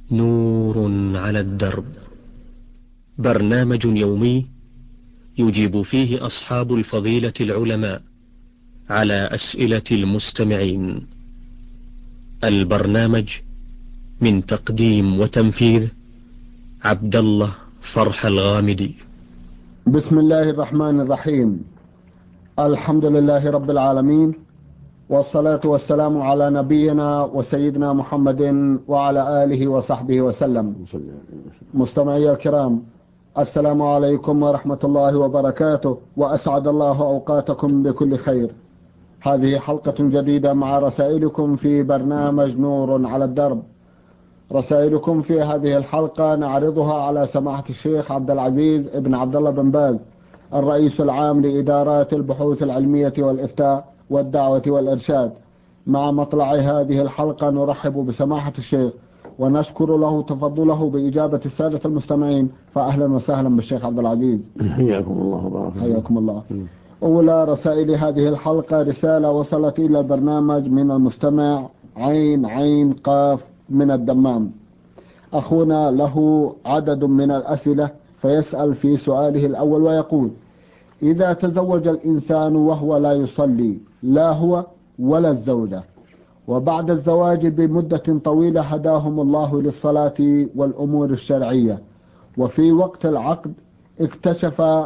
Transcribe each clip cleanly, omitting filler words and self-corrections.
نور على الدرب، برنامج يومي يجيب فيه أصحاب الفضيلة العلماء على أسئلة المستمعين. البرنامج من تقديم وتنفيذ عبد الله فرح الغامدي. بسم الله الرحمن الرحيم. الحمد لله رب العالمين، والصلاة والسلام على نبينا وسيدنا محمد وعلى آله وصحبه وسلم. مستمعي الكرام، السلام عليكم ورحمة الله وبركاته، وأسعد الله أوقاتكم بكل خير. هذه حلقة جديدة مع رسائلكم في برنامج نور على الدرب. رسائلكم في هذه الحلقة نعرضها على سماحة الشيخ عبد العزيز ابن عبد الله بن باز، الرئيس العام لإدارات البحوث العلمية والإفتاء والدعوة والإرشاد. مع مطلع هذه الحلقة نرحب بسماحة الشيخ ونشكر له تفضله بإجابة السادة المستمعين، فأهلا وسهلا بالشيخ عبد العزيز. حياكم الله وبارك فيكم. حياكم الله. أولى رسائل هذه الحلقة رسالة وصلت إلى البرنامج من المستمع عين قاف من الدمام. أخونا له عدد من الأسئلة، فيسأل في سؤاله الأول ويقول: إذا تزوج الإنسان وهو لا يصلي، لا هو ولا الزوجة، وبعد الزواج بمدة طويلة هداهم الله للصلاة والأمور الشرعية، وفي وقت العقد اكتشف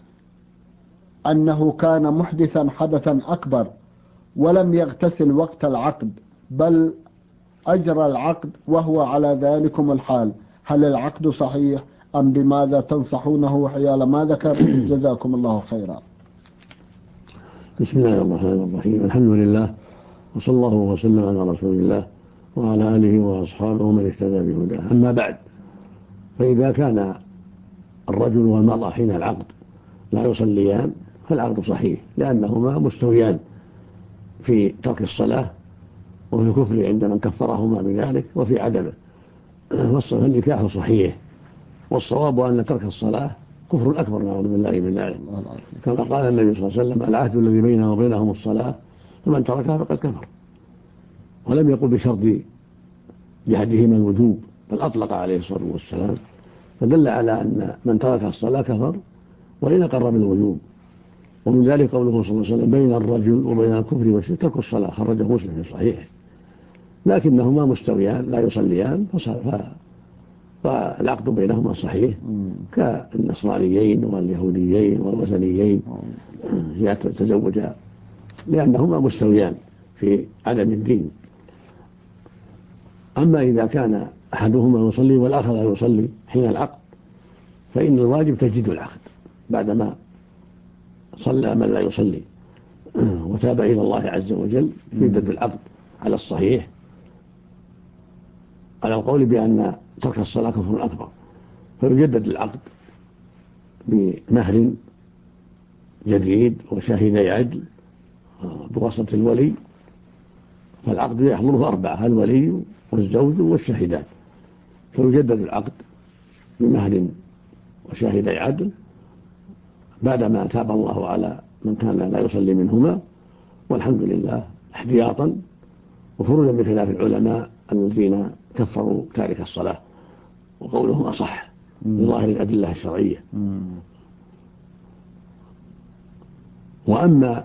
أنه كان محدثا حدثا أكبر ولم يغتسل وقت العقد، بل أجرى العقد وهو على ذلكم الحال، هل العقد صحيح أم بماذا تنصحونه حيال ما ذكر؟ جزاكم الله خيرا. بسم الله الرحمن الرحيم. الحمد لله، وصلى الله وسلم على رسول الله وعلى آله وأصحابه من اهتدى بهداه. أما بعد، فإذا كان الرجل والمرأة حين العقد لا يصليان فالعقد صحيح، لأنهما مستويان في ترك الصلاة وفي الكفر عند من كفرهما بذلك وفي عدمه، فالنكاح صحيح. والصواب أن ترك الصلاة كفر أكبر، نعوذ بالله من ذلك، كما قال النبي صلى الله عليه وسلم: العهد الذي بيننا وبينهم الصلاة، فمن تركها فقد كفر. ولم يقل بشرط جهدهما الوجوب، بل أطلق عليه الصلاة والسلام، فدل على أن من ترك الصلاة كفر وإن أقر بالوجوب. ومن ذلك قوله صلى الله عليه وسلم: بين الرجل وبين الكفر والشرك ترك الصلاة، خرجه مسلم في صحيحه. لكنهما مستويان لا يصليان، فالعقد بينهما صحيح، كالنصرانيين واليهوديين والوثنيين يتزوجان، لأنهما مستويان في عدم الدين. أما إذا كان أحدهما يصلي والآخر لا يصلي حين العقد، فإن الواجب تجديد العقد بعدما صلى من لا يصلي وتاب إلى الله عز وجل، يجدد العقد على الصحيح، على القول بأن ترك الصلاة كفر أكبر، فيجدد العقد بمهر جديد وشاهدي عدل بواسطة الولي. فالعقد يحضره أربعة: الولي والزوج والشاهدان، فيجدد العقد بمهر وشاهدي عدل بعدما تاب الله على من كان لا يصلي منهما، والحمد لله، احتياطا وخروجا من خلاف العلماء الذين كفروا تارك الصلاة، وقولهم أصح بظاهر الأدلة الشرعية. وأما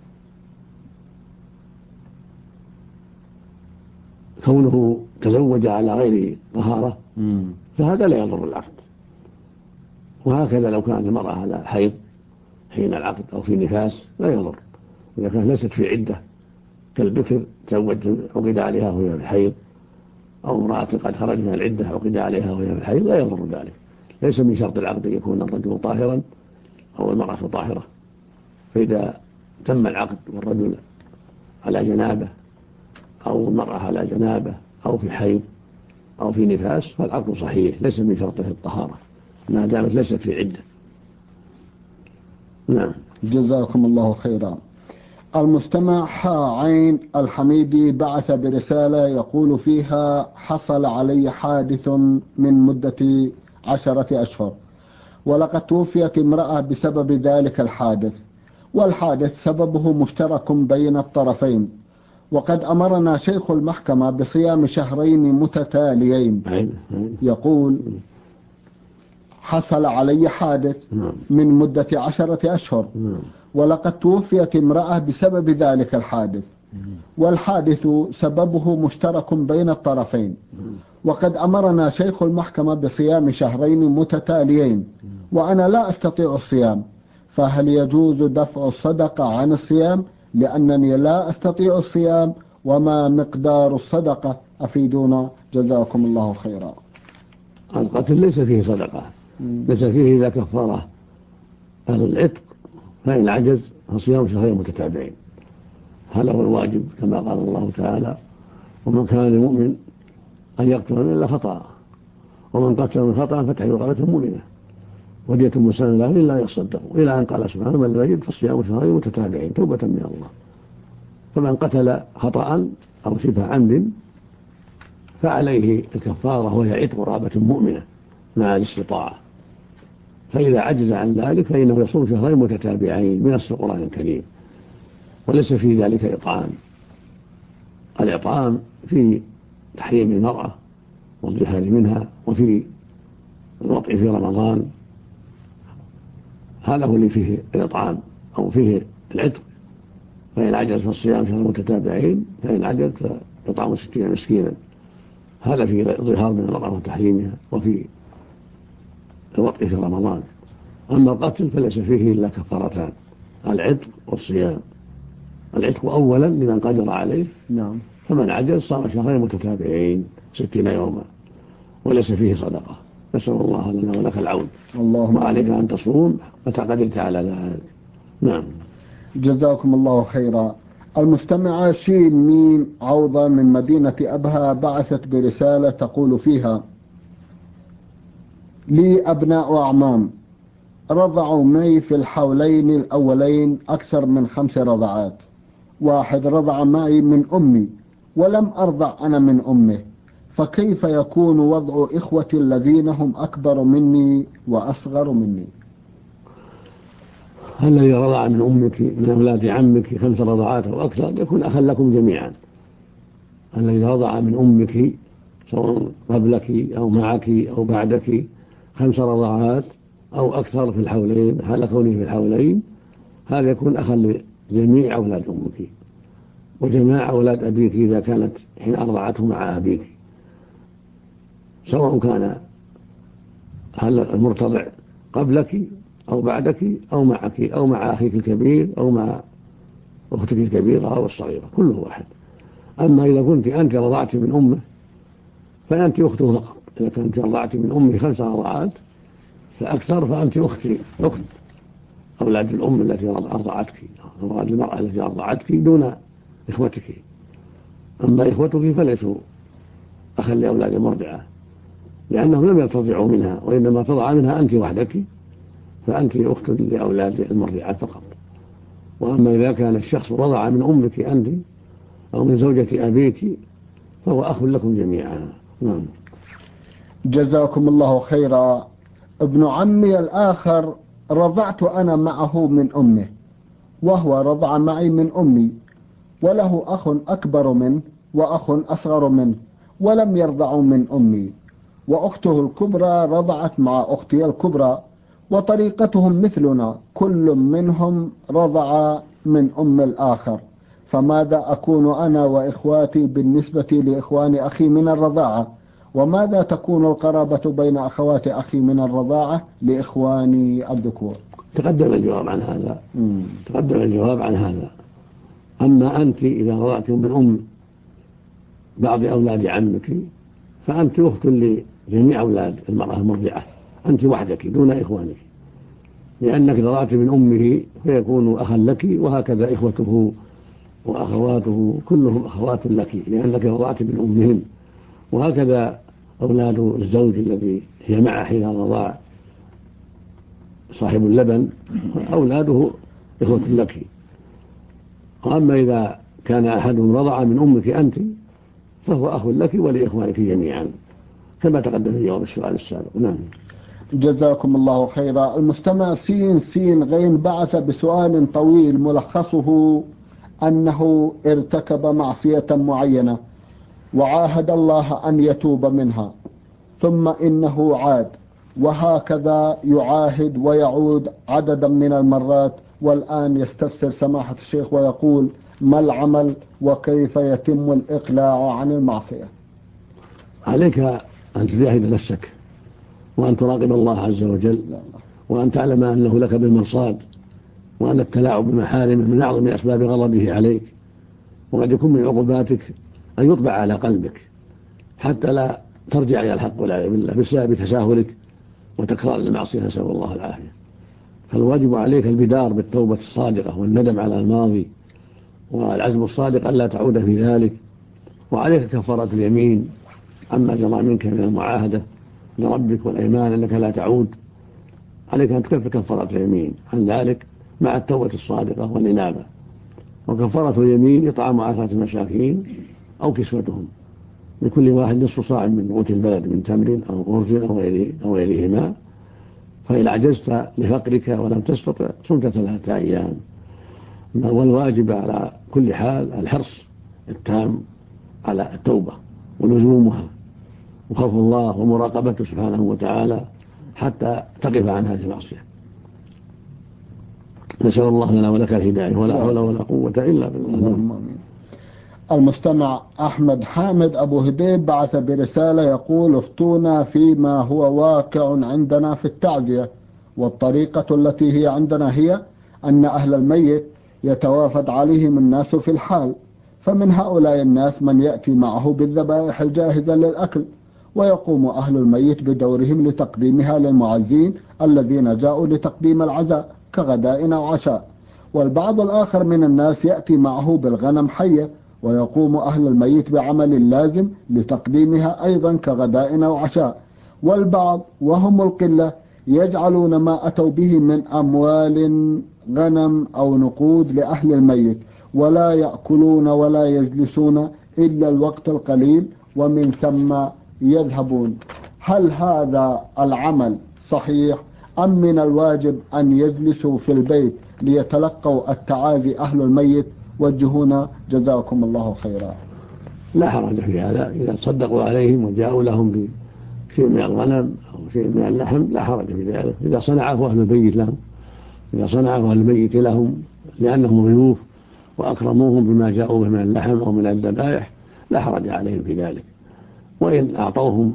كونه تزوج على غير طهارة فهذا لا يضر العقد. وهكذا لو كانت المرأة على حيض حين العقد أو في نفاس لا يضر. إذا كانت ليست في عدة كالبكر عقد عليها وهي في الحيض، أو امرأة قد خرج من العدة عقد عليها وهي في الحيض، لا يضر ذلك. ليس من شرط العقد أن يكون الرجل طاهرا أو المرأة طاهرة. فإذا تم العقد والرجل على جنابه أو المرأة على جنابه أو في حيض أو في نفاس فالعقد صحيح، ليس من شرطه الطهارة ما دامت ليست في عدة. نعم. جزاكم الله خيرا. المستمع عين الحميدي بعث برسالة يقول فيها: حصل علي حادث من مدة 10 أشهر، ولقد توفيت امرأة بسبب ذلك الحادث، والحادث سببه مشترك بين الطرفين، وقد أمرنا شيخ المحكمة بصيام شهرين متتاليين. يقول: حصل علي حادث من مدة 10 أشهر، ولقد توفيت امرأة بسبب ذلك الحادث، والحادث سببه مشترك بين الطرفين، وقد أمرنا شيخ المحكمة بصيام شهرين متتاليين، وأنا لا أستطيع الصيام، فهل يجوز دفع الصدقة عن الصيام لأنني لا أستطيع الصيام؟ وما مقدار الصدقة؟ أفيدونا جزاكم الله خيرا. القتل ليس فيه صدقة، ليس فيه إلا كفارة العتق، فإن عجز فصيام شهرين متتابعين، هذا هو الواجب كما قال الله تعالى: ومن كان المؤمن أن يقتل إلا خطأ، ومن قتل من خطأ فتحرير رقبة مؤمنة ودية مسلمة له إلا يصدقوا، إلى أن قال سبحانه: من لا يجد فصيام شهرين متتابعين توبة من الله. فمن قتل خطأ أو شبه عمد فعليه الكفارة، وهي عتق رقبة مؤمنة مع الاستطاعة. فإذا عجز عن ذلك فإنه يصوم شهرين متتابعين من القرآن الكريم، وليس في ذلك إطعام. الإطعام في تحريم المرأة والظهار منها، وفي الوطء في رمضان، هذا هو اللي فيه الإطعام أو فيه العتق. فإن عجز فالصيام شهرين متتابعين، فإن عجز فإطعام 60 مسكينا، هذا في ظهار من المرأة وتحريمها، وفي الوطء في رمضان. أما القتل فليس فيه إلا كفارتان: العتق والصيام. العتق أولا لمن قدر عليه، فمن عجز صام شهرين متتابعين 60 يوما، وليس فيه صدقة. نسأل الله لنا ولك العون، وعليك أن تصوم متى قدرت على ذلك. نعم. جزاكم الله خيرا. المستمعة شين ميم عوضة من مدينة أبها بعثت برسالة تقول فيها: لي أبناء وأعمام رضعوا معي في الحولين الأولين أكثر من 5 رضعات. واحد رضع معي من أمي ولم أرضع أنا من أمه، فكيف يكون وضع إخوتي الذين هم أكبر مني وأصغر مني؟ الذي رضع من أمك من أولاد عمك 5 رضعات أو أكثر يكون أخا لكم جميعا. الذي رضع من أمك سواء قبلك أو معك أو بعدك 5 رضعات أو أكثر في الحولين، حال كونه في الحولين، هذا يكون أخا لجميع أولاد أمك وجماع أولاد أبيك إذا كانت حين أرضعته مع أبيك، سواء كان المرتضع قبلك أو بعدك أو معك أو مع أخيك الكبير أو مع أختك الكبيرة أو الصغيرة، كله واحد. أما إذا كنت أنت رضعت من أمه فأنت أخته فقط. إذا كنت رضعت من أمه 5 رضعات فأكثر فأنت أخت أولاد الأم التي أرضعتك، أولاد المرأة التي أرضعتك دون إخوتك. أما إخوتك فليسوا أخا لأولاد المرضعة، لأنهم لم يرتضعوا منها، وإنما ترضع منها أنت وحدك، فأنت أخت لأولاد المرضعة فقط. وأما إذا كان الشخص رضع من أمك أنت أو من زوجة أبيك فهو أخ لكم جميعا. نعم. جزاكم الله خيرا. ابن عمي الآخر رضعت أنا معه من أمه، وهو رضع معي من أمي، وله أخ أكبر منه وأخ أصغر منه، ولم يرضعوا من أمي، وأخته الكبرى رضعت مع أختي الكبرى، وطريقتهم مثلنا، كل منهم رضع من أم الآخر، فماذا أكون أنا وإخواتي بالنسبة لإخوان أخي من الرضاعة؟ وماذا تكون القرابة بين أخوات أخي من الرضاعة لإخواني الذكور؟ تقدم الجواب عن هذا. أما أنت إذا رضعت من أم بعض أولاد عمك فأنت أخت لجميع أولاد المرأة المرضعة، أنت وحدك دون إخوانك، لأنك رضعت من أمه فيكون أخا لك، وهكذا إخوته وأخواته كلهم أخوات لك لأنك رضعت من أمهم، وهكذا أولاد الزوج الذي هي معه حين الرضاع صاحب اللبن أولاده إخوة لك. وأما إذا كان أحدهم رضع من أمك أنت فهو أخ لك ولإخوانك جميعا، كما تقدم في جواب السؤال السابق. نعم. جزاكم الله خيرا. المستمع سين غين بعث بسؤال طويل ملخصه: أنه ارتكب معصية معينة وعاهد الله أن يتوب منها، ثم إنه عاد، وهكذا يعاهد ويعود عددا من المرات، والآن يستفسر سماحة الشيخ ويقول: ما العمل وكيف يتم الإقلاع عن المعصية؟ عليك أن تجاهد نفسك، وأن تراقب الله عز وجل، وأن تعلم أنه لك بالمرصاد، وأن التلاعب بمحارمه من أعظم أسباب غضبه عليك، وقد يكون من عقوباتك أن يطبع على قلبك حتى لا ترجع إلى الحق والعياذ بالله بسبب تساهلك وتكرار المعصية، نسأل الله العافية. فالواجب عليك البدار بالتوبة الصادقة والندم على الماضي والعزم الصادق ألا تعود في ذلك، وعليك كفارة اليمين عما جرى منك من المعاهدة لربك والأيمان أنك لا تعود. عليك أن تكفر كفارة اليمين عن ذلك مع التوبة الصادقة والإنابة. وكفارة اليمين إطعام 10 مساكين أو كسوتهم، لكل واحد نصف صاع من قوت البلد من تمر أو أرز أو غيرهما، فإن عجزت لفقرك ولم تستطع صمت 3 أيام. والواجب على كل حال الحرص التام على التوبة ولزومها وخوف الله ومراقبته سبحانه وتعالى حتى تقف عن هذه المعصية. نسأل الله لنا ولك الهداية، ولا حول ولا قوة إلا بالله. المستمع أحمد حامد أبو هديب بعث برسالة يقول: افتونا فيما هو واقع عندنا في التعزية، والطريقة التي هي عندنا هي أن أهل الميت يتوافد عليهم الناس في الحال، فمن هؤلاء الناس من يأتي معه بالذبائح الجاهزة للأكل، ويقوم أهل الميت بدورهم لتقديمها للمعزين الذين جاءوا لتقديم العزاء كغداء أو عشاء. والبعض الآخر من الناس يأتي معه بالغنم حية، ويقوم أهل الميت بعمل اللازم لتقديمها أيضا كغداء أو عشاء. والبعض وهم القلة يجعلون ما أتوا به من أموال غنم أو نقود لأهل الميت، ولا يأكلون ولا يجلسون إلا الوقت القليل ومن ثم يذهبون. هل هذا العمل صحيح، أم من الواجب أن يجلسوا في البيت ليتلقوا التعازي أهل الميت؟ وجهونا جزاكم الله خيرا. لا حرج في هذا، إذا تصدقوا عليهم وجاءوا لهم بشيء من الغنم أو شيء من اللحم لا حرج في ذلك، إذا صنعه أهل الميت لهم، إذا صنعه أهل الميت لهم لأنهم ضيوف وأكرموهم بما جاءوا به من اللحم أو من الذبائح لا حرج عليهم في ذلك. وإن أعطوهم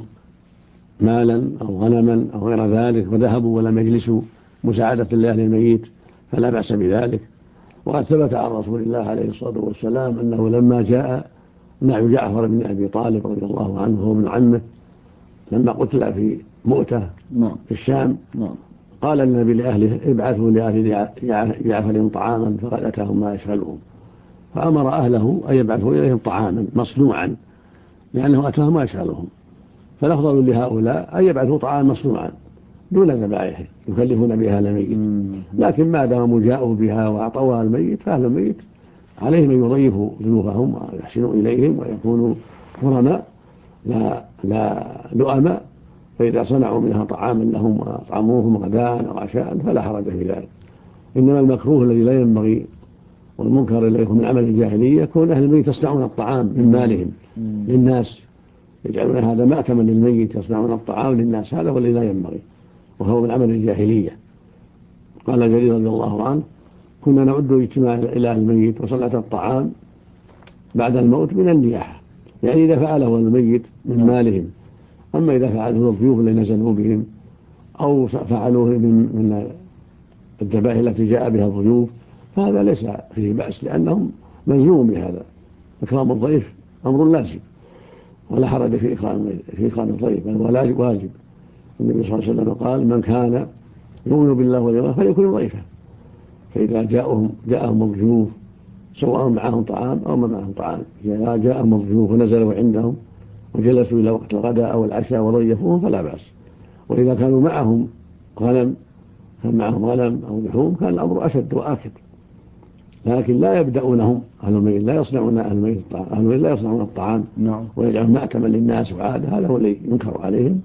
مالا أو غنما أو غير ذلك وذهبوا ولم يجلسوا مساعدة لأهل الميت فلا بأس بذلك. وقد ثبت عن رسول الله عليه الصلاة والسلام أنه لما جاء نعي جعفر بن أبي طالب رضي الله عنه وهو من عمه لما قتل في مؤتة في الشام، قال النبي لأهله: ابعثوا لأهل جعفر طعاما، فقد أتاهم ما يشغلهم. فأمر أهله أن يبعثوا إليهم طعاما مصنوعا لأنه أتاهم ما يشغلهم. فالأفضل لهؤلاء أن يبعثوا طعاما مصنوعا دون ذبائح يكلفون بها الميت، لكن ما داموا جاءوا بها وأعطوها الميت فأهل الميت عليهم أن يضيفوا ضيوفهم ويحسنوا إليهم ويكونوا كرماء لا لؤماء. فإذا صنعوا منها طعاما لهم وأطعموهم غداء أو عشاء فلا حرج في ذلك. إنما المكروه الذي لا ينبغي والمنكر الذي هو من عمل الجاهلية يكون أهل الميت يصنعون الطعام من مالهم للناس، يجعلون هذا مأتما للميت، يصنعون الطعام للناس، هذا هو الذي لا ينبغي وهو من عمل الجاهلية. قال جرير رضي الله عنه: كنا نعد اجتماع إلى الميت وصنعة الطعام بعد الموت من النياحة، يعني إذا فعله الميت من مالهم. أما إذا فعله الضيوف الذين نزلوا بهم أو فعلوه من الذبائح التي جاء بها الضيوف فهذا ليس فيه بأس، لأنهم ملزوم بهذا. إكرام الضيف أمر لازم ولا حرج في إكرام الضيف، بل واجب. النبي صلى الله عليه وسلم قال: من كان يؤمن بالله واليوم الآخر فليكرم ضيفه. فإذا جاءهم الضيوف سواء معهم طعام أو ما معهم طعام، إذا جاءهم الضيوف ونزلوا عندهم وجلسوا إلى وقت الغداء أو العشاء وضيفوهم فلا بأس. وإذا كانوا معهم غنم أو لحوم كان الأمر أشد وآكد، لكن لا يبدأونهم أهل الميت، لا يصنعون أهل الميت لا يصنعون الطعام ويجعلون مأتما للناس وعادة، هذا هو الذي ينكر عليهم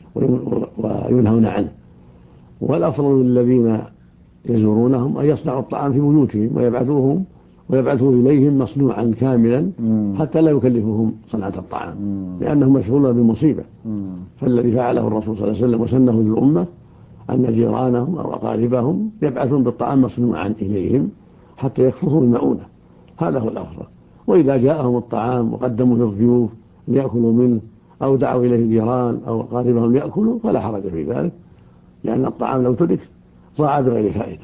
وينهون عنه. والأفضل للذين يزورونهم أن يصنعوا الطعام في بيوتهم ويبعثوهم ويبعثوا إليهم مصنوعا كاملا حتى لا يكلفهم صنعة الطعام لأنهم مشغولون بالمصيبة. فالذي فعله الرسول صلى الله عليه وسلم وسنه للأمة أن جيرانهم أو أقاربهم يبعثون بالطعام مصنوعا إليهم حتى يكفروا المعونة، هذا هو الأفضل. وإذا جاءهم الطعام وقدموا للضيوف ليأكلوا منه أو دعوا إليه الجيران أو أقاربهم ليأكلوا فلا حرج في ذلك، لأن الطعام لو ترك ضاع بغير فائدة.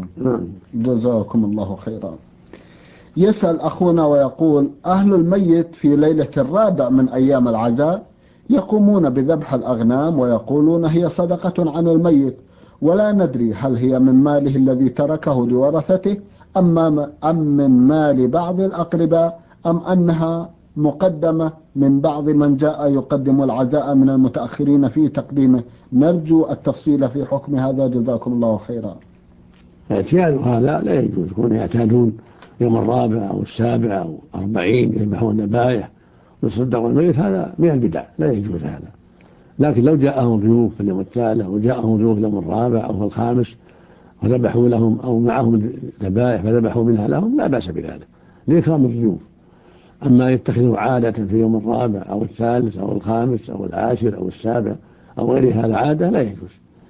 جزاكم الله خيرا. يسأل أخونا ويقول: أهل الميت في ليلة الرابع من أيام العزاء يقومون بذبح الأغنام ويقولون هي صدقة عن الميت، ولا ندري هل هي من ماله الذي تركه لورثته أم من مال بعض الأقرباء أم أنها مقدمة من بعض من جاء يقدم العزاء من المتأخرين في تقديمه. نرجو التفصيل في حكم هذا، جزاكم الله خيرا. اعتياد هذا لا يجوز، يكون يعتادون يوم الرابع أو السابع أو 40 يذبحون ذبائح ويصدقون الميت، هذا من البدع لا يجوز هذا. لكن لو جاءهم ضيوف في اليوم الثالث وجاءهم ضيوف اليوم الرابع أو الخامس وذبحوا لهم أو معهم ذبائح فذبحوا منها لهم لا بأس بذلك لإكرام الضيوف. أما يتخذوا عادة في يوم الرابع أو الثالث أو الخامس أو العاشر أو السابع أو غير هذا عادة لا يجوز،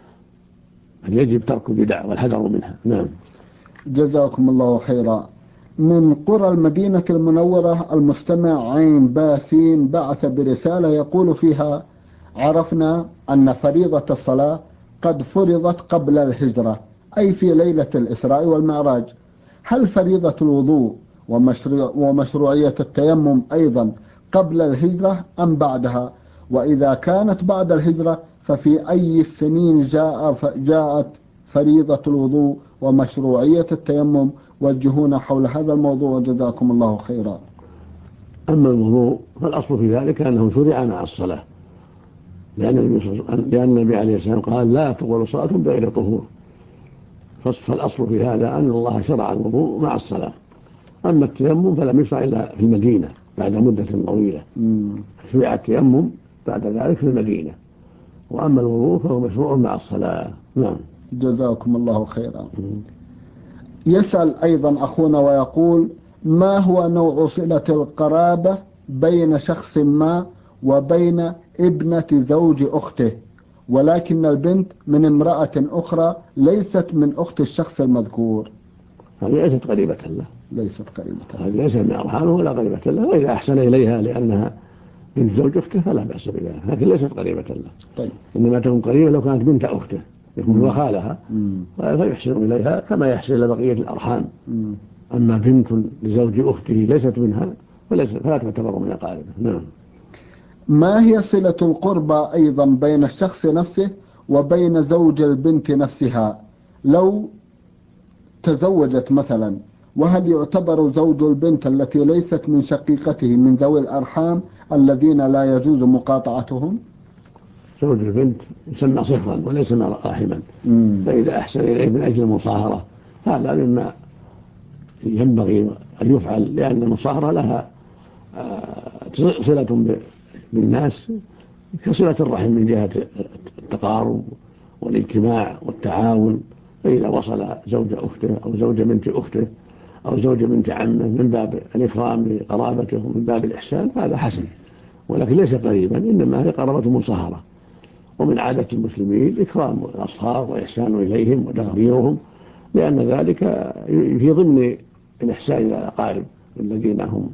بل يجب ترك البدع والحذر منها. نعم. جزاكم الله خيرا. من قرى المدينة المنورة المستمع عين باسين بعث برسالة يقول فيها: عرفنا أن فريضة الصلاة قد فرضت قبل الهجرة، أي في ليلة الإسراء والمعراج. هل فريضة الوضوء ومشروعية التيمم أيضا قبل الهجرة أم بعدها؟ وإذا كانت بعد الهجرة ففي أي السنين جاءت فريضة الوضوء ومشروعية التيمم؟ وجهونا حول هذا الموضوع جزاكم الله خيرا. أما الوضوء فالأصل في ذلك أنه شرع مع الصلاة، لأن النبي عليه السلام قال: لا تقبل صلاة بغير طهور. فالأصل في هذا أن الله شرع الوضوء مع الصلاة. أما التيمم فلم يشرع إلا في المدينة بعد مدة طويلة، شرع التيمم بعد ذلك في المدينة. وأما الوضوء فهو مشروع مع الصلاة. نعم. جزاكم الله خيرا. يسأل أيضا أخونا ويقول: ما هو نوع صلة القرابة بين شخص ما وبين ابنة زوج أخته، ولكن البنت من امرأة أخرى ليست من أخت الشخص المذكور؟ هذه ليست قريبة له. هذه ليست من أرحامه ولا قريبة له، وإذا أحسن إليها لأنها بنت زوج أخته فلا بأس بذلك، لكن ليست قريبة له. طيب. إنما تكون قريبة لو كانت بنت أخته يكون وخالها فيحسن إليها كما يحسن إلى بقية الأرحام. أما بنت لزوج أخته ليست منها فلا تعتبر من أقاربه. نعم. ما هي صلة القربى أيضا بين الشخص نفسه وبين زوج البنت نفسها لو تزوجت مثلا؟ وهل يعتبر زوج البنت التي ليست من شقيقته من ذوي الأرحام الذين لا يجوز مقاطعتهم؟ زوج البنت يسمى صهرا وليس راحما، فإذا أحسن إليه من أجل المصاهرة هذا مما ينبغي أن يفعل، لأن المصاهرة لها صلة بالناس كصلة الرحم من جهة التقارب والاجتماع والتعاون. فإذا وصل زوج أخته أو زوج بنت أخته أو زوج بنت عمه من باب الإكرام لقرابته ومن باب الإحسان فهذا حسن، ولكن ليس قريبا، إنما هي قرابة مصاهرة. ومن عادة المسلمين إكرام الأصهار وإحسان إليهم وتقديرهم، لأن ذلك في ضمن الإحسان إلى الأقارب الذين هم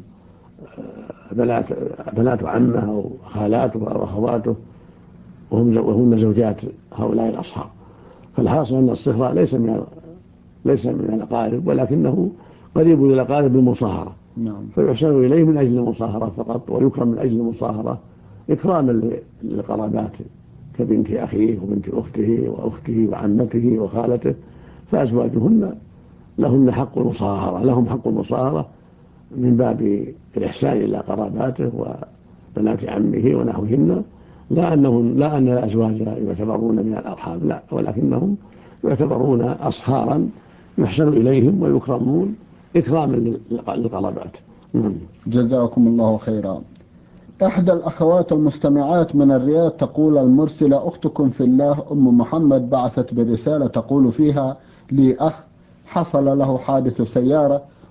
بنات عمه أو خالاته أو أخواته وهن زوجات هؤلاء الأصهار. فالحاصل أن الصهر ليس من الأقارب، ولكنه قريب إلى الأقارب بالمصاهرة. نعم. فيحسن إليه من أجل المصاهرة فقط، ويكرم من أجل المصاهرة إكراما للقرابات كبنت أخيه وبنت أخته وأخته وعمته وخالته. فأزواجهن لهم حق المصاهرة من باب الإحسان إلى قراباته وبنات عمه ونحوهن، لا أن الأزواج يعتبرون من الأرحام، لا، ولكنهم يعتبرون أصهارا يحسن إليهم ويكرمون إكراما للقرابات. جزاكم الله خيرا. إحدى الأخوات المستمعات من الرياض تقول: المرسلة أختكم في الله أم محمد بعثت برسالة تقول فيها: لي أخ حصل له حادث سيارة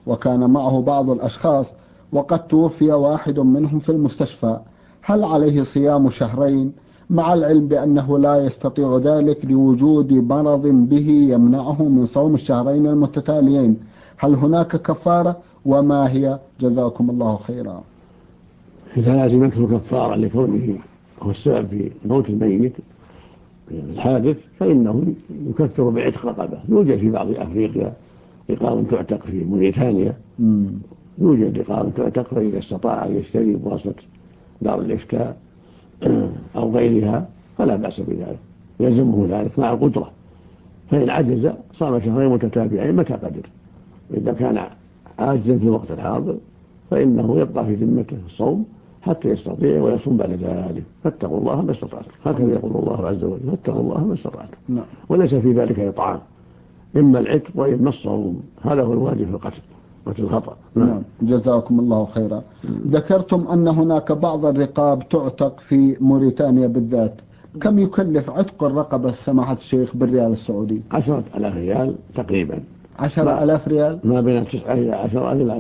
وكان معه بعض الأشخاص وقد توفي واحد منهم في المستشفى، هل عليه صيام شهرين مع العلم بأنه لا يستطيع ذلك لوجود مرض به يمنعه من صوم الشهرين المتتاليين؟ هل هناك كفارة وما هي؟ جزاكم الله خيرا. إذا لازمته كفارة لكونه هو السبب في موت الميت في الحادث فإنه يكفر بعتق رقبة. يوجد في بعض أفريقيا رقاب تعتق في موريتانيا، يوجد رقاب تعتق، فإذا استطاع أن يشتري بواسطة دار الإفتاء أو غيرها فلا بأس بذلك، يلزمه ذلك مع القدرة. فإن عجز صام شهرين متتابعين متى قدر. إذا كان عاجزا في الوقت الحاضر فإنه يبقى في ذمته الصوم حتى يستطيع ويصوم بعد ذلك. فاتقوا الله ما استطعتم، هكذا يقول الله عز وجل، فاتقوا الله ما استطعتم. وليس في ذلك إطعام، إما العتق وإما الصوم، هذا هو الواجب في القتل، قتل الخطأ. نعم جزاكم الله خيرا. ذكرتم أن هناك بعض الرقاب تعتق في موريتانيا بالذات، كم يكلف عتق الرقبة سماحة الشيخ بالريال السعودي؟ 10,000 ريال تقريبا. 10,000 ريال؟ ما بين 9 إلى 10 إلى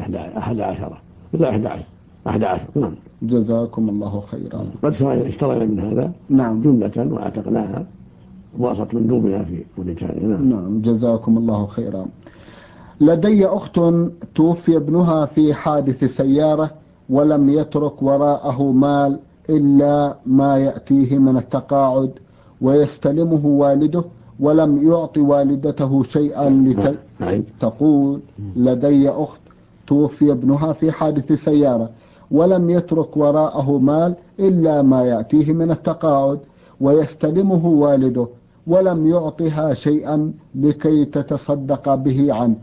11. نعم. جزاكم الله خيرا. قد اشترينا من هذا نعم جملة واعتقناها بواسطة مندوبنا في موريتانيا. نعم جزاكم الله خيرا. لدي أخت توفي ابنها في حادث سيارة ولم يترك وراءه مال إلا ما يأتيه من التقاعد، ويستلمه والده ولم يعطي والدته شيئا تقول لدي أخت توفي ابنها في حادث سيارة ولم يترك وراءه مال إلا ما يأتيه من التقاعد، ويستلمه والده ولم يعطها شيئا لكي تتصدق به عنه،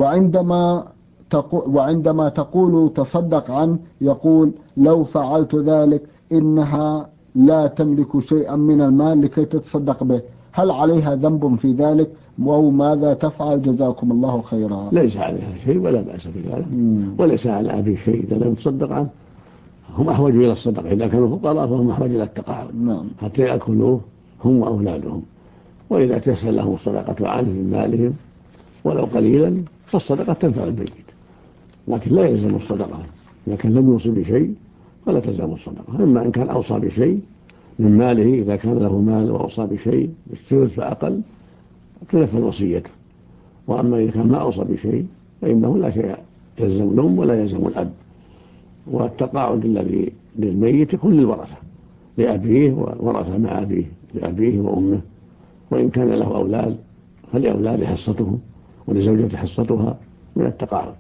وعندما تقول تصدق عنه يقول لو فعلت ذلك إنها لا تملك شيئا من المال لكي تتصدق به، هل عليها ذنب في ذلك أو ماذا تفعل؟ جزاكم الله خيرا. ليس عليها شيء ولا بأس بذلك، وليس على أبي شيء إذا لم تصدق عنه. هم أحوج إلى الصدقة، إذا كانوا فقراء فهم أحوج إلى التقاعد حتى يأكلوه هم وأولادهم. وإذا تسهل لهم الصدقة عنه من مالهم ولو قليلا فالصدقة تنفع الميت، لكن لا يلزم الصدقة. إذا كان لم يوصي بشيء فلا تلزم الصدقة، إما إن كان أوصى بشيء من ماله، إذا كان له مال وأوصى بشيء بالثلث فأقل تنفذ وصيته. وأما إذا كان ما أوصى بشيء فإنه لا شيء يلزم الأم ولا يلزم الأب. والتقاعد الذي للميت يكون للورثة، لأبيه وورثة مع أبيه، لأبيه وأمه. وإن كان له أولاد فلأولاده حصتهم ولزوجته حصتها من التقاعد.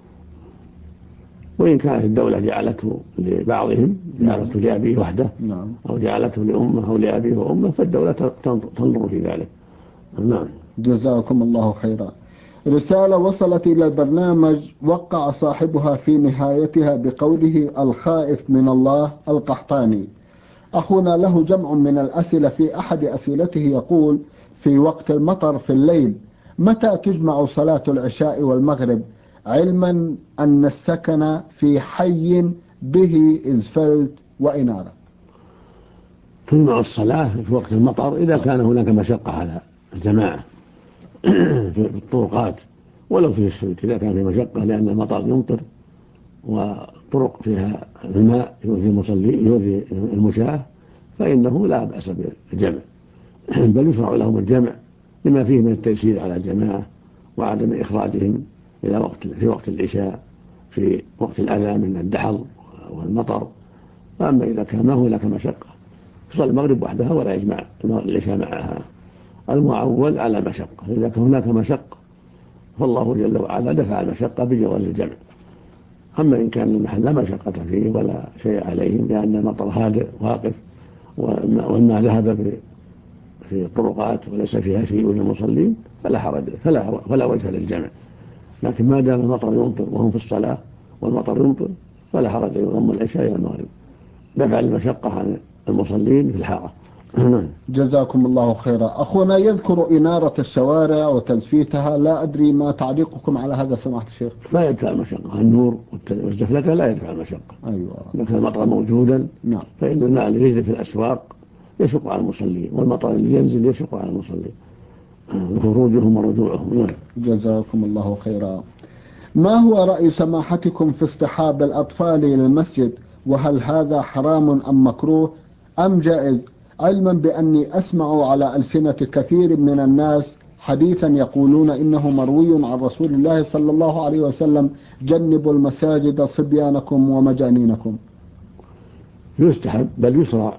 وإن كانت الدولة جعلته لبعضهم، جعلته لأبيه وحده أو جعلته لأمه أو لأبيه وأمه، فالدولة تنظر في ذلك. نعم جزاكم الله خيرا. رسالة وصلت إلى البرنامج وقع صاحبها في نهايتها بقوله الخائف من الله القحطاني. أخونا له جمع من الأسئلة، في أحد أسئلته يقول في وقت المطر في الليل متى تجمع صلاة العشاء والمغرب، علما أن السكن في حي به إزفلت وإنارة؟ تجمع الصلاة في وقت المطر إذا كان هناك مشقة على الجماعة في الطرقات، ولو في السلط إذا كان في مشقة لأن المطر يمطر وطرق فيها الماء يؤذي المشاة فإنه لا بأس بالجمع، بل يشرع لهم الجمع لما فيه من التيسير على الجماعة وعدم إخراجهم إلى في وقت العشاء في وقت الأذى من الدحل والمطر. فأما إذا كان ما هناك مشقة يصلي المغرب وحدها ولا يجمع العشاء معها. المعول على مشقة، إذا كان هناك مشقة فالله جل وعلا دفع المشقة بجواز الجمع. أما إن كان المحل لا مشقة فيه ولا شيء عليهم لأن المطر هادئ واقف والماء ذهب في الطرقات وليس فيها شيء للمصلين فلا حرج، فلا وجه للجمع. لكن ما دام المطر يمطر وهم في الصلاة والمطر يمطر فلا حرج يضم العشاء إلى المغرب، دفع المشقة عن المصلين في الحارة. جزاكم الله خيرا. أخونا يذكر إنارة الشوارع وتزفيتها، لا أدري ما تعليقكم على هذا سماحة الشيخ؟ لا يدفع المشقة، النور والزفلة لا يدفع المشقة. أيوة. إذا كان المطر موجودا فإن الماء اللي يجري في الأسواق يشق على المصلين، والمطر اللي ينزل يشق على المصلين، خروجهم ورجوعهم. جزاكم الله خيرا. ما هو رأي سماحتكم في اصطحاب الأطفال إلى المسجد؟ وهل هذا حرام أم مكروه أم جائز؟ علما بأني أسمع على ألسنة كثير من الناس حديثا يقولون إنه مروي عن رسول الله صلى الله عليه وسلم: جنبوا المساجد صبيانكم ومجانينكم. يستحب بل يشرع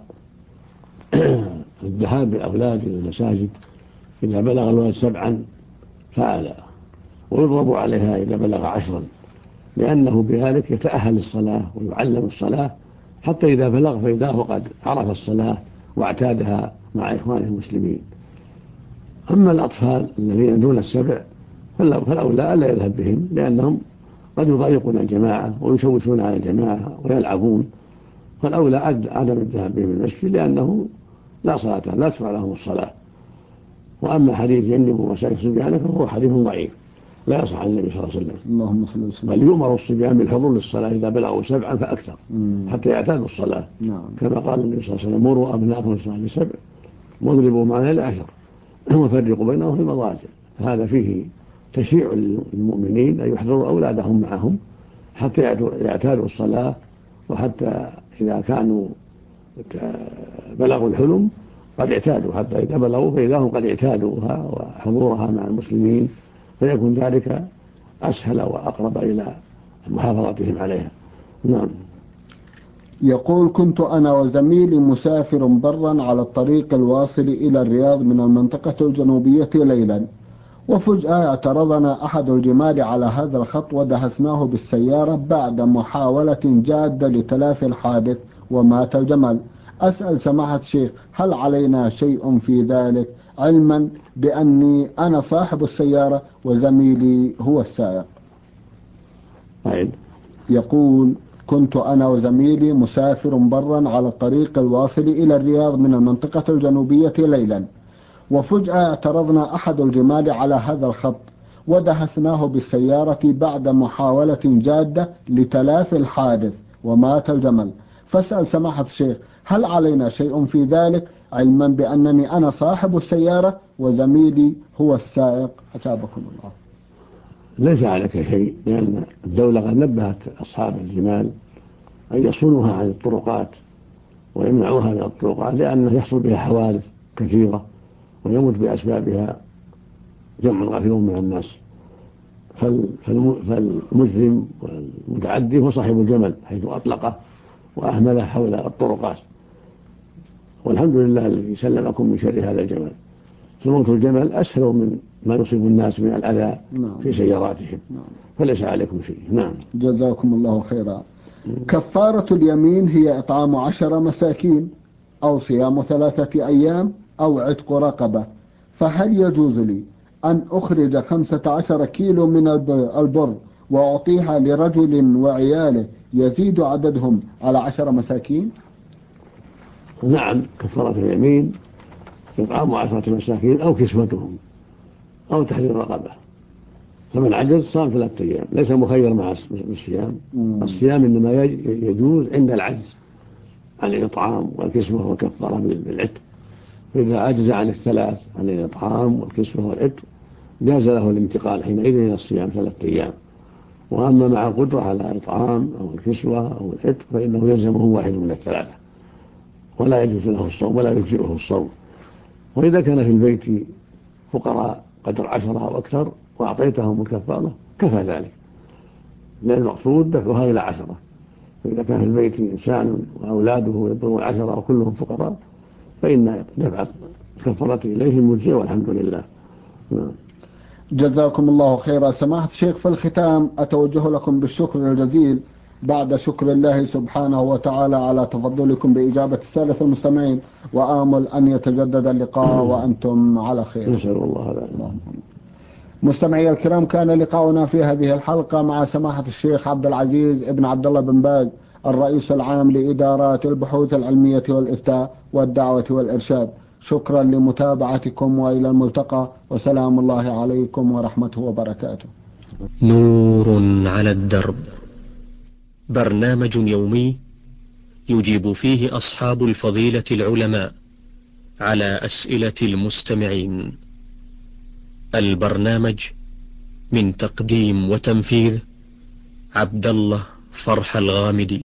الذهاب بالأولاد إلى المساجد إذا بلغ الولد 7 فأعلى، ويضرب عليها إذا بلغ 10، لأنه بذلك يتأهل للصلاة ويعلم الصلاة حتى إذا بلغ فإذا هو قد عرف الصلاة واعتادها مع إخوانه المسلمين. أما الأطفال الذين دون 7 فالأولى ألا يذهب بهم، لأنهم قد يضايقون الجماعة ويشوشون على الجماعة ويلعبون، فالأولى عدم الذهاب بهم المسجد، لأنه لا صلاة لا تشرع لهم الصلاة. وأما حديث جنبوا مساجد صبيانك فهو حديث ضعيف لا يصح عن النبي صلى الله عليه وسلم. اللهم صل وسلم. بل يؤمر الصبيان بالحضور للصلاة إذا بلغوا 7 فأكثر حتى يعتادوا الصلاة. نعم. كما قال النبي صلى الله عليه وسلم: مروا أبناءكم الصلاة ل7 واضربوا معنا ل10 وفرقوا بينهم في المضاجع. هذا فيه تشريع للمؤمنين أن يحضروا أولادهم معهم حتى يعتادوا الصلاة، وحتى إذا كانوا بلغوا الحلم قد اعتادوا، حتى إذا بلغوا فإذا هم قد اعتادوها وحضورها مع المسلمين، فيكون ذلك أسهل وأقرب إلى محافظتهم عليها. نعم. يقول: كنت أنا وزميلي مسافر برا على الطريق الواصل إلى الرياض من المنطقة الجنوبية ليلا، وفجأة اعترضنا أحد الجمال على هذا الخط ودهسناه بالسيارة بعد محاولة جادة لتلافي الحادث ومات الجمل. أسأل سماحة الشيخ: هل علينا شيء في ذلك، علما بأني أنا صاحب السيارة وزميلي هو السائق؟ يقول: كنت أنا وزميلي مسافر برا على الطريق الواصل إلى الرياض من المنطقة الجنوبية ليلا، وفجأة اعترضنا أحد الجمال على هذا الخط ودهسناه بالسيارة بعد محاولة جادة لتلافي الحادث ومات الجمل. فاسأل سماحة الشيخ: هل علينا شيء في ذلك، علما بأنني أنا صاحب السيارة وزميلي هو السائق؟ أثابكم الله. ليس عليك شيء، لأن الدولة قد نبهت أصحاب الجمال أن يصونوها عن الطرقات ويمنعوها من الطرقات، لأنه يحصل بها حوادث كثيرة ويموت بأسبابها جمع غفير من الناس. فالمجرم والمتعدي هو صاحب الجمل حيث أطلقه وأهمله حول الطرقات، والحمد لله الذي سلمكم من شر هذا الجمل. فموت الجمل أسهل من ما يصيب الناس من الأذى في سياراتهم. فليس عليكم شيء. نعم. جزاكم الله خيرا. كفارة اليمين هي إطعام 10 مساكين أو صيام 3 أيام أو عتق رقبة، فهل يجوز لي أن أخرج 15 كيلو من البر وأعطيها لرجل وعياله يزيد عددهم على 10 مساكين؟ نعم، كفارة اليمين إطعام 10 مساكين أو كسوتهم أو تحرير رقبة. فمن عجز صام 3 أيام، ليس مخير مع الصيام. الصيام إنما يجوز عند العجز عن الإطعام والكسوة والكفارة بالعتق. فإذا عجز عن الثلاث، عن الإطعام والكسوة والعتق، جاز له الانتقال حينئذ إلى الصيام 3 أيام. وأما مع القدرة على الإطعام أو الكسوة أو العتق فإنه يلزمه واحد من الثلاثة ولا يجوز له الصوم ولا يجزئه الصوم. وإذا كان في البيت فقراء قدر 10 أو أكثر وأعطيتهم الكفارة كفى ذلك، لأن المقصود دفعها إلى 10. فإذا كان في البيت إنسان وأولاده يبلغون 10 وكلهم فقراء فإن دفع الكفارة إليهم مجزئ والحمد لله. جزاكم الله خيرا. سماحة الشيخ، في الختام أتوجه لكم بالشكر الجزيل بعد شكر الله سبحانه وتعالى على تفضلكم بإجابة السادة المستمعين، وآمل أن يتجدد اللقاء وأنتم على خير. نسأل الله ذلك. مستمعي الكرام، كان لقاؤنا في هذه الحلقة مع سماحة الشيخ عبد العزيز ابن عبد الله بن باز، الرئيس العام لإدارات البحوث العلمية والإفتاء والدعوة والإرشاد. شكرا لمتابعتكم وإلى الملتقى، وسلام الله عليكم ورحمته وبركاته. نور على الدرب، برنامج يومي يجيب فيه أصحاب الفضيلة العلماء على أسئلة المستمعين. البرنامج من تقديم وتنفيذ عبد الله فرح الغامدي.